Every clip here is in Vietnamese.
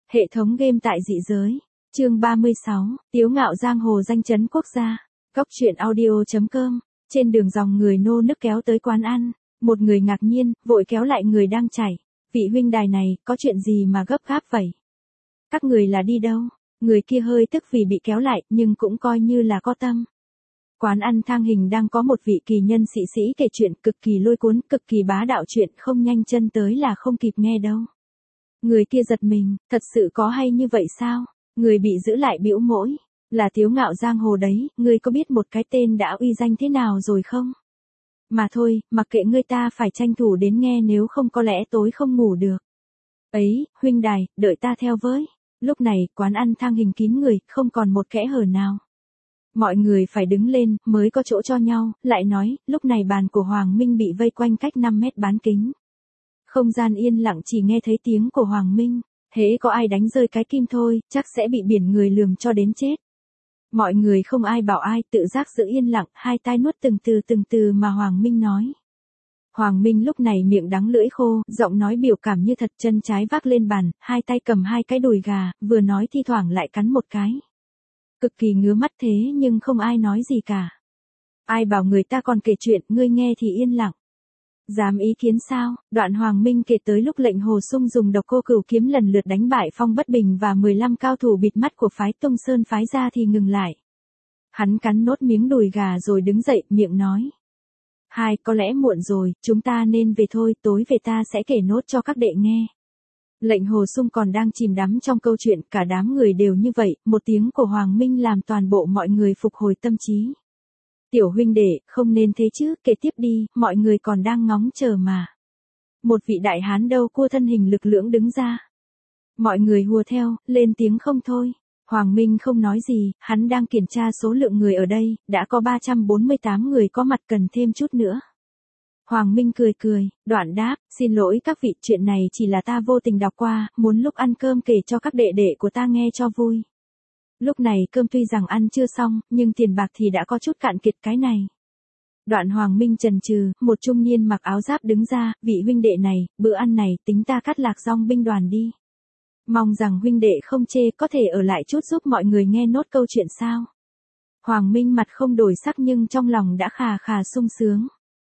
Hệ thống game tại dị giới. Chương 36, Tiếu ngạo giang hồ danh chấn quốc gia. Góc truyện audio.com. Trên đường dòng người nô nức kéo tới quán ăn, một người ngạc nhiên, vội kéo lại người đang chảy. Vị huynh đài này, có chuyện gì mà gấp gáp vậy? Các người là đi đâu? Người kia hơi tức vì bị kéo lại, nhưng cũng coi như là có tâm. Quán ăn Thang Hình đang có một vị kỳ nhân sĩ sĩ kể chuyện cực kỳ lôi cuốn, cực kỳ bá đạo, chuyện không nhanh chân tới là không kịp nghe đâu. Người kia giật mình, thật sự có hay như vậy sao? Người bị giữ lại bĩu môi, là Tiếu ngạo giang hồ đấy, ngươi có biết một cái tên đã uy danh thế nào rồi không? Mà thôi, mặc kệ ngươi, ta phải tranh thủ đến nghe, nếu không có lẽ tối không ngủ được. Ấy, huynh đài, đợi ta theo với. Lúc này, quán ăn Thang Hình kín người, không còn một kẽ hở nào. Mọi người phải đứng lên, mới có chỗ cho nhau, lại nói, lúc này bàn của Hoàng Minh bị vây quanh cách 5 mét bán kính. Không gian yên lặng, chỉ nghe thấy tiếng của Hoàng Minh, hễ có ai đánh rơi cái kim thôi, chắc sẽ bị biển người lườm cho đến chết. Mọi người không ai bảo ai, tự giác giữ yên lặng, hai tai nuốt từng từ mà Hoàng Minh nói. Hoàng Minh lúc này miệng đắng lưỡi khô, giọng nói biểu cảm như thật, chân trái vác lên bàn, hai tay cầm hai cái đùi gà, vừa nói thi thoảng lại cắn một cái. Cực kỳ ngứa mắt thế nhưng không ai nói gì cả. Ai bảo người ta còn kể chuyện, ngươi nghe thì yên lặng. Dám ý kiến sao? Đoạn Hoàng Minh kể tới lúc lệnh Hồ Sung dùng độc cô cửu kiếm lần lượt đánh bại Phong Bất Bình và 15 cao thủ bịt mắt của phái Tông Sơn phái ra thì ngừng lại. Hắn cắn nốt miếng đùi gà rồi đứng dậy, miệng nói. Có lẽ muộn rồi, chúng ta nên về thôi, tối về ta sẽ kể nốt cho các đệ nghe. Lệnh Hồ Sung còn đang chìm đắm trong câu chuyện, cả đám người đều như vậy, một tiếng của Hoàng Minh làm toàn bộ mọi người phục hồi tâm trí. Tiểu huynh đệ, không nên thế chứ, kể tiếp đi, mọi người còn đang ngóng chờ mà. Một vị đại hán đâu cua thân hình lực lưỡng đứng ra. Mọi người hùa theo, lên tiếng không thôi. Hoàng Minh không nói gì, hắn đang kiểm tra số lượng người ở đây, đã có 348 người có mặt, cần thêm chút nữa. Hoàng Minh cười, đoạn đáp, xin lỗi các vị, chuyện này chỉ là ta vô tình đọc qua, muốn lúc ăn cơm kể cho các đệ đệ của ta nghe cho vui. Lúc này cơm tuy rằng ăn chưa xong, nhưng tiền bạc thì đã có chút cạn kiệt cái này. Đoạn Hoàng Minh chần chừ, một trung niên mặc áo giáp đứng ra, vị huynh đệ này, bữa ăn này tính ta cắt lạc dong binh đoàn đi. Mong rằng huynh đệ không chê, có thể ở lại chút giúp mọi người nghe nốt câu chuyện sao. Hoàng Minh mặt không đổi sắc nhưng trong lòng đã khà sung sướng.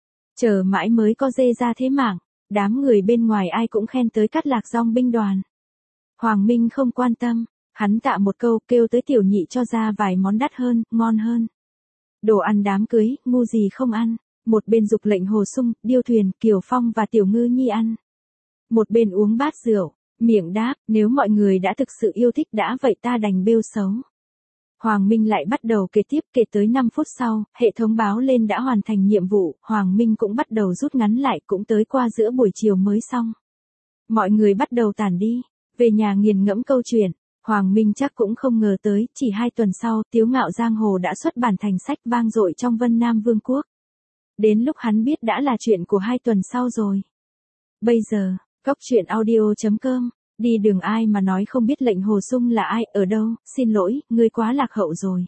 Chờ mãi mới có dê ra thế mảng, đám người bên ngoài ai cũng khen tới cắt lạc dong binh đoàn. Hoàng Minh không quan tâm, hắn tạ một câu, kêu tới tiểu nhị cho ra vài món đắt hơn, ngon hơn. Đồ ăn đám cưới, ngu gì không ăn. Một bên dục lệnh Hồ Sung, Điêu Thuyền, Kiều Phong và Tiểu Ngư Nhi ăn. Một bên uống bát rượu, miệng đáp, nếu mọi người đã thực sự yêu thích đã vậy ta đành bêu xấu. Hoàng Minh lại bắt đầu kể tiếp, kể tới 5 phút sau, hệ thống báo lên đã hoàn thành nhiệm vụ, Hoàng Minh cũng bắt đầu rút ngắn lại, cũng tới qua giữa buổi chiều mới xong. Mọi người bắt đầu tản đi, về nhà nghiền ngẫm câu chuyện. Hoàng Minh chắc cũng không ngờ tới, chỉ 2 tuần sau, Tiếu ngạo giang hồ đã xuất bản thành sách vang dội trong Vân Nam Vương quốc. Đến lúc hắn biết đã là chuyện của 2 tuần sau rồi. Bây giờ, góc truyện audio.com. Đi đường ai mà nói không biết lệnh Hồ Sung là ai, ở đâu, xin lỗi, ngươi quá lạc hậu rồi.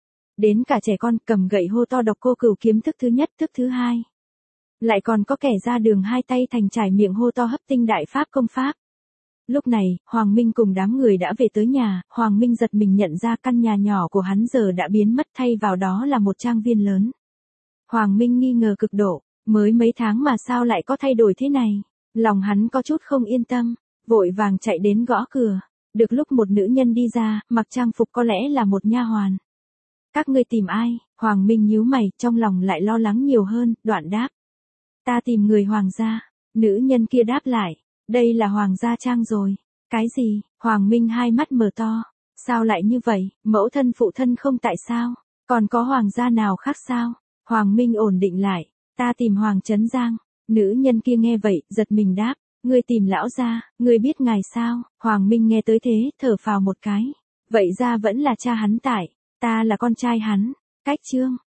Đến cả trẻ con cầm gậy hô to độc cô cửu kiếm thức thứ nhất, thức thứ hai. Lại còn có kẻ ra đường hai tay thành trải miệng hô to hấp tinh đại pháp công pháp. Lúc này, Hoàng Minh cùng đám người đã về tới nhà, Hoàng Minh giật mình nhận ra căn nhà nhỏ của hắn giờ đã biến mất, thay vào đó là một trang viên lớn. Hoàng Minh nghi ngờ cực độ, mới mấy tháng mà sao lại có thay đổi thế này, lòng hắn có chút không yên tâm. Vội vàng chạy đến gõ cửa, được lúc một nữ nhân đi ra, mặc trang phục có lẽ là một nha hoàn. Các ngươi tìm ai? Hoàng Minh nhíu mày, trong lòng lại lo lắng nhiều hơn, đoạn đáp. Ta tìm người Hoàng gia. Nữ nhân kia đáp lại, đây là Hoàng gia trang rồi. Cái gì? Hoàng Minh hai mắt mở to. Sao lại như vậy, mẫu thân phụ thân không tại sao? Còn có Hoàng gia nào khác sao? Hoàng Minh ổn định lại, ta tìm Hoàng Trấn Giang. Nữ nhân kia nghe vậy, giật mình đáp. Ngươi tìm lão gia, ngươi biết ngài sao? Hoàng Minh nghe tới thế, thở phào một cái. Vậy ra vẫn là cha hắn tại, ta là con trai hắn. Cách chương.